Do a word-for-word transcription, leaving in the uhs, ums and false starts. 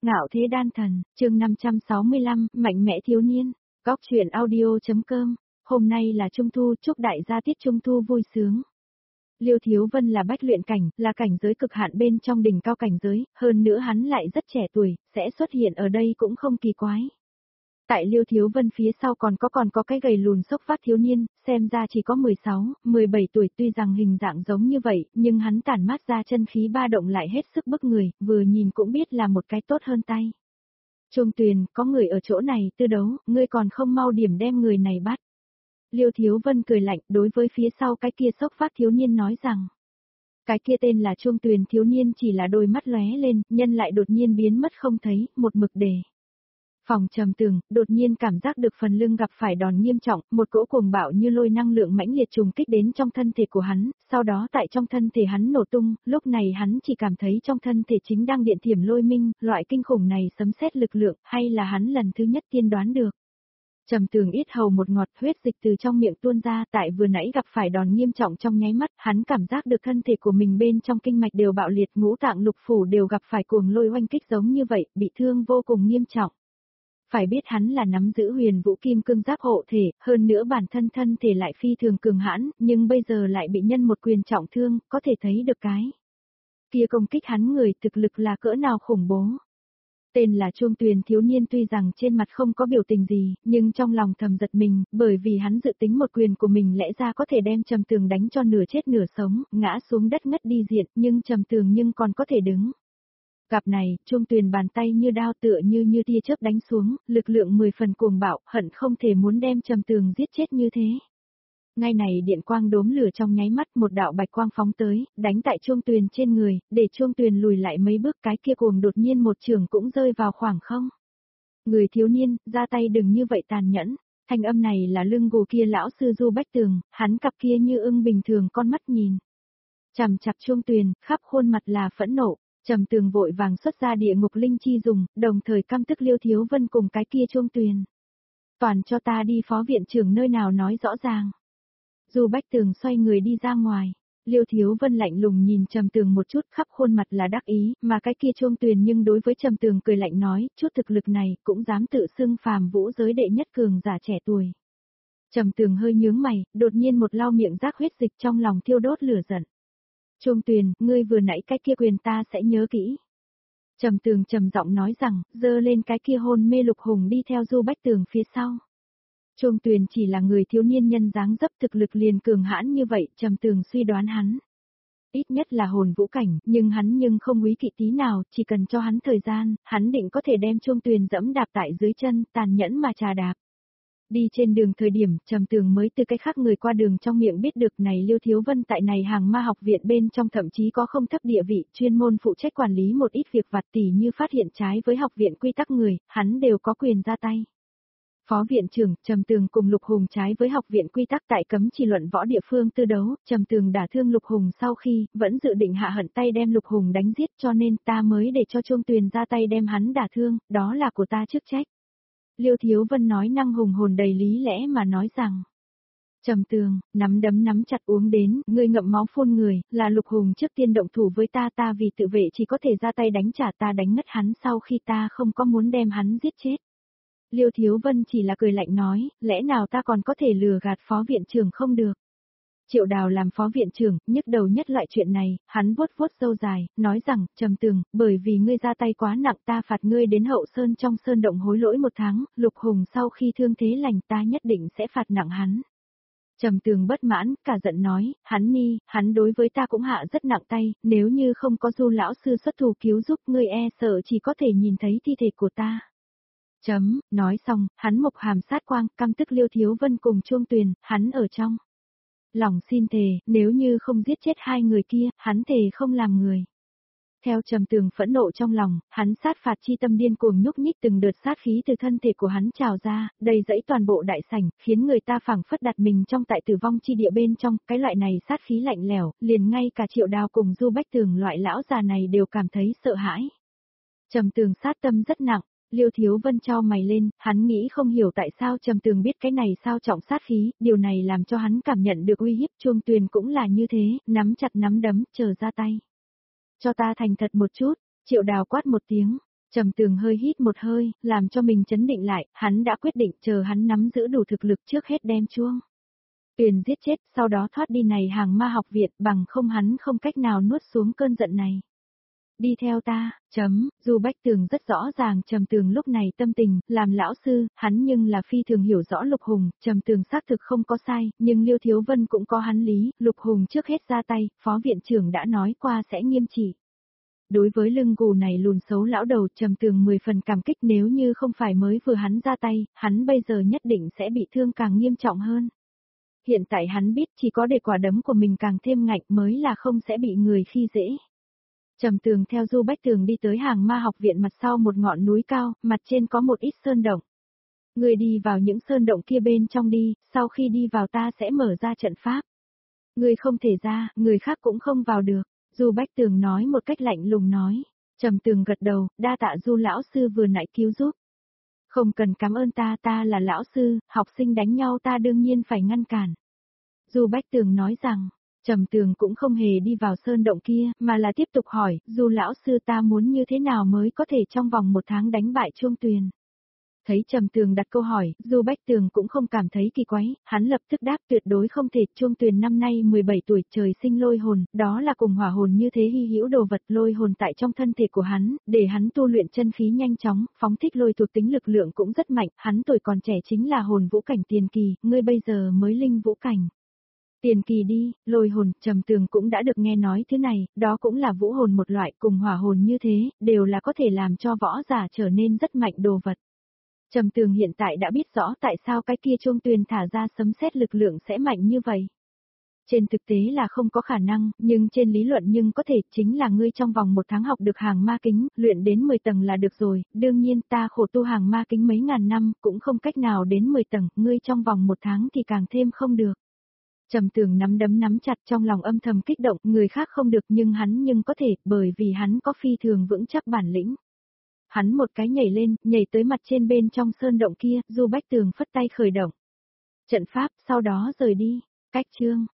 Ngạo thế đan thần, chương năm trăm sáu mươi lăm, mạnh mẽ thiếu niên. Góc truyện audio.com. Hôm nay là Trung Thu, chúc đại gia tiết Trung Thu vui sướng. Liêu Thiếu Vân là bách luyện cảnh, là cảnh giới cực hạn bên trong đỉnh cao cảnh giới, hơn nữa hắn lại rất trẻ tuổi, sẽ xuất hiện ở đây cũng không kỳ quái. Tại Liêu Thiếu Vân phía sau còn có còn có cái gầy lùn sốc phát thiếu niên, xem ra chỉ có mười sáu, mười bảy tuổi, tuy rằng hình dạng giống như vậy, nhưng hắn tản mát ra chân khí ba động lại hết sức bức người, vừa nhìn cũng biết là một cái tốt hơn tay. Trung Tuyền, có người ở chỗ này tư đấu, ngươi còn không mau điểm đem người này bắt. Liêu Thiếu Vân cười lạnh đối với phía sau cái kia sốc phát thiếu niên nói rằng. Cái kia tên là Trung Tuyền thiếu niên chỉ là đôi mắt lóe lên, nhân lại đột nhiên biến mất không thấy, một mực đề. Phòng trầm tường, đột nhiên cảm giác được phần lưng gặp phải đòn nghiêm trọng, một cỗ cuồng bạo như lôi năng lượng mãnh liệt trùng kích đến trong thân thể của hắn, sau đó tại trong thân thể hắn nổ tung, lúc này hắn chỉ cảm thấy trong thân thể chính đang điện thiểm lôi minh, loại kinh khủng này sấm sét lực lượng, hay là hắn lần thứ nhất tiên đoán được. Trầm tường yết hầu một ngọt huyết dịch từ trong miệng tuôn ra, tại vừa nãy gặp phải đòn nghiêm trọng trong nháy mắt, hắn cảm giác được thân thể của mình bên trong kinh mạch đều bạo liệt, ngũ tạng lục phủ đều gặp phải cuồng lôi oanh kích giống như vậy, bị thương vô cùng nghiêm trọng. Phải biết hắn là nắm giữ huyền vũ kim cương giáp hộ thể, hơn nữa bản thân thân thể lại phi thường cường hãn, nhưng bây giờ lại bị nhân một quyền trọng thương, có thể thấy được cái. Kia công kích hắn người thực lực là cỡ nào khủng bố. Tên là Trung Tuyền thiếu niên tuy rằng trên mặt không có biểu tình gì, nhưng trong lòng thầm giật mình, bởi vì hắn dự tính một quyền của mình lẽ ra có thể đem Trầm Tường đánh cho nửa chết nửa sống, ngã xuống đất ngất đi diện, nhưng Trầm Tường nhưng còn có thể đứng. Gặp này, Trung Tuyền bàn tay như đao tựa như như tia chớp đánh xuống, lực lượng mười phần cuồng bạo, hận không thể muốn đem Trầm Tường giết chết như thế. Ngay này điện quang đốm lửa trong nháy mắt, một đạo bạch quang phóng tới, đánh tại Trung Tuyền trên người, để Trung Tuyền lùi lại mấy bước, cái kia cuồng đột nhiên một trường cũng rơi vào khoảng không. Người thiếu niên, ra tay đừng như vậy tàn nhẫn. Thanh âm này là lưng gù kia lão sư Du Bách Tường, hắn cặp kia như ưng bình thường con mắt nhìn. Chằm chặp Trung Tuyền, khắp khuôn mặt là phẫn nộ. Trầm Tường vội vàng xuất ra địa ngục linh chi dùng, đồng thời căm tức Liêu Thiếu Vân cùng cái kia Trung Tuyền. Toàn cho ta đi phó viện trưởng nơi nào nói rõ ràng. Du Bách Tường xoay người đi ra ngoài, Liêu Thiếu Vân lạnh lùng nhìn Trầm Tường một chút, khắp khuôn mặt là đắc ý, mà cái kia Trung Tuyền nhưng đối với Trầm Tường cười lạnh nói, chút thực lực này cũng dám tự xưng phàm vũ giới đệ nhất cường giả trẻ tuổi. Trầm Tường hơi nhướng mày, đột nhiên một lau miệng rác huyết dịch trong lòng thiêu đốt lửa giận. Trung Tuyền, ngươi vừa nãy cái kia quyền ta sẽ nhớ kỹ. Trầm Tường trầm giọng nói rằng, giơ lên cái kia hôn mê Lục Hùng đi theo Du Bách Tường phía sau. Trung Tuyền chỉ là người thiếu niên nhân dáng dấp thực lực liền cường hãn như vậy, Trầm Tường suy đoán hắn. Ít nhất là hồn vũ cảnh, nhưng hắn nhưng không quý kỵ tí nào, chỉ cần cho hắn thời gian, hắn định có thể đem Trung Tuyền dẫm đạp tại dưới chân, tàn nhẫn mà trà đạp. Đi trên đường thời điểm, Trầm Tường mới từ cái khác người qua đường trong miệng biết được này Liêu Thiếu Vân tại này hàng ma học viện bên trong thậm chí có không thấp địa vị, chuyên môn phụ trách quản lý một ít việc vặt tỉ như phát hiện trái với học viện quy tắc người, hắn đều có quyền ra tay. Phó viện trưởng, Trầm Tường cùng Lục Hùng trái với học viện quy tắc tại cấm chỉ luận võ địa phương tư đấu, Trầm Tường đả thương Lục Hùng sau khi, vẫn dự định hạ hận tay đem Lục Hùng đánh giết cho nên ta mới để cho Trung Tuyền ra tay đem hắn đả thương, đó là của ta chức trách. Liêu Thiếu Vân nói năng hùng hồn đầy lý lẽ mà nói rằng. Trầm Tường, nắm đấm nắm chặt uống đến, ngươi ngậm máu phun người, là Lục Hùng trước tiên động thủ với ta ta vì tự vệ chỉ có thể ra tay đánh trả ta đánh ngất hắn sau khi ta không có muốn đem hắn giết chết. Liêu Thiếu Vân chỉ là cười lạnh nói, lẽ nào ta còn có thể lừa gạt phó viện trưởng không được. Triệu Đào làm phó viện trưởng, nhức đầu nhất loại chuyện này, hắn vuốt vuốt râu dài, nói rằng, Trầm Tường, bởi vì ngươi ra tay quá nặng ta phạt ngươi đến hậu sơn trong sơn động hối lỗi một tháng, Lục Hùng sau khi thương thế lành ta nhất định sẽ phạt nặng hắn. Trầm Tường bất mãn, cả giận nói, hắn ni, hắn đối với ta cũng hạ rất nặng tay, nếu như không có Du lão sư xuất thủ cứu giúp ngươi e sợ chỉ có thể nhìn thấy thi thể của ta. Chấm, nói xong, hắn mộc hàm sát quang, căm tức Liêu Thiếu Vân cùng Trung Tuyền, hắn ở trong. Lòng xin thề, nếu như không giết chết hai người kia, hắn thề không làm người. Theo Trầm Tường phẫn nộ trong lòng, hắn sát phạt chi tâm điên cuồng nhúc nhích từng đợt sát khí từ thân thể của hắn trào ra, đầy dẫy toàn bộ đại sảnh, khiến người ta phảng phất đặt mình trong tại tử vong chi địa bên trong, cái loại này sát khí lạnh lẽo, liền ngay cả Triệu Đào cùng Du Bách Tường loại lão già này đều cảm thấy sợ hãi. Trầm Tường sát tâm rất nặng. Liêu Thiếu Vân chau mày lên, hắn nghĩ không hiểu tại sao Trầm Tường biết cái này sao trọng sát khí, điều này làm cho hắn cảm nhận được uy hiếp. Trung Tuyền cũng là như thế, nắm chặt nắm đấm, chờ ra tay. Cho ta thành thật một chút, Triệu Đào quát một tiếng, Trầm Tường hơi hít một hơi, làm cho mình chấn định lại, hắn đã quyết định chờ hắn nắm giữ đủ thực lực trước hết đem chuông Tuyền giết chết, sau đó thoát đi này hàng ma học viện, bằng không hắn không cách nào nuốt xuống cơn giận này. Đi theo ta, chấm, dù Bách Tường rất rõ ràng Trầm Tường lúc này tâm tình, làm lão sư, hắn nhưng là phi thường hiểu rõ Lục Hùng, Trầm Tường xác thực không có sai, nhưng Liêu Thiếu Vân cũng có hắn lý, Lục Hùng trước hết ra tay, phó viện trưởng đã nói qua sẽ nghiêm trị. Đối với lưng gù này lùn xấu lão đầu Trầm Tường mười phần cảm kích, nếu như không phải mới vừa hắn ra tay, hắn bây giờ nhất định sẽ bị thương càng nghiêm trọng hơn. Hiện tại hắn biết chỉ có để quả đấm của mình càng thêm ngạnh mới là không sẽ bị người khi dễ. Trầm Tường theo Du Bách Tường đi tới hàng ma học viện mặt sau một ngọn núi cao, mặt trên có một ít sơn động. Người đi vào những sơn động kia bên trong đi, sau khi đi vào ta sẽ mở ra trận pháp. Người không thể ra, người khác cũng không vào được. Du Bách Tường nói một cách lạnh lùng nói. Trầm Tường gật đầu, đa tạ Du lão sư vừa nãy cứu giúp. Không cần cảm ơn ta, ta là lão sư, học sinh đánh nhau ta đương nhiên phải ngăn cản. Du Bách Tường nói rằng, Trầm Tường cũng không hề đi vào sơn động kia, mà là tiếp tục hỏi, Du lão sư ta muốn như thế nào mới có thể trong vòng một tháng đánh bại Chuông Tuyền. Thấy Trầm Tường đặt câu hỏi, Du Bách Tường cũng không cảm thấy kỳ quái, hắn lập tức đáp tuyệt đối không thể. Chuông Tuyền năm nay mười bảy tuổi, trời sinh lôi hồn, đó là cùng hỏa hồn như thế hy hữu đồ vật, lôi hồn tại trong thân thể của hắn, để hắn tu luyện chân khí nhanh chóng, phóng thích lôi thuộc tính lực lượng cũng rất mạnh, hắn tuổi còn trẻ chính là hồn vũ cảnh tiền kỳ, ngươi bây giờ mới linh vũ cảnh. Tiền kỳ đi, lôi hồn, Trầm Tường cũng đã được nghe nói thứ này, đó cũng là vũ hồn một loại, cùng hỏa hồn như thế, đều là có thể làm cho võ giả trở nên rất mạnh đồ vật. Trầm Tường hiện tại đã biết rõ tại sao cái kia Chuông Tuyền thả ra sấm sét lực lượng sẽ mạnh như vậy. Trên thực tế là không có khả năng, nhưng trên lý luận nhưng có thể, chính là ngươi trong vòng một tháng học được hàng ma kính, luyện đến mười tầng là được rồi, đương nhiên ta khổ tu hàng ma kính mấy ngàn năm, cũng không cách nào đến mười tầng, ngươi trong vòng một tháng thì càng thêm không được. Trầm Tường nắm đấm nắm chặt trong lòng âm thầm kích động, người khác không được nhưng hắn nhưng có thể, bởi vì hắn có phi thường vững chắc bản lĩnh. Hắn một cái nhảy lên, nhảy tới mặt trên bên trong sơn động kia, Du Bách Tường phất tay khởi động trận pháp, sau đó rời đi. Cách chương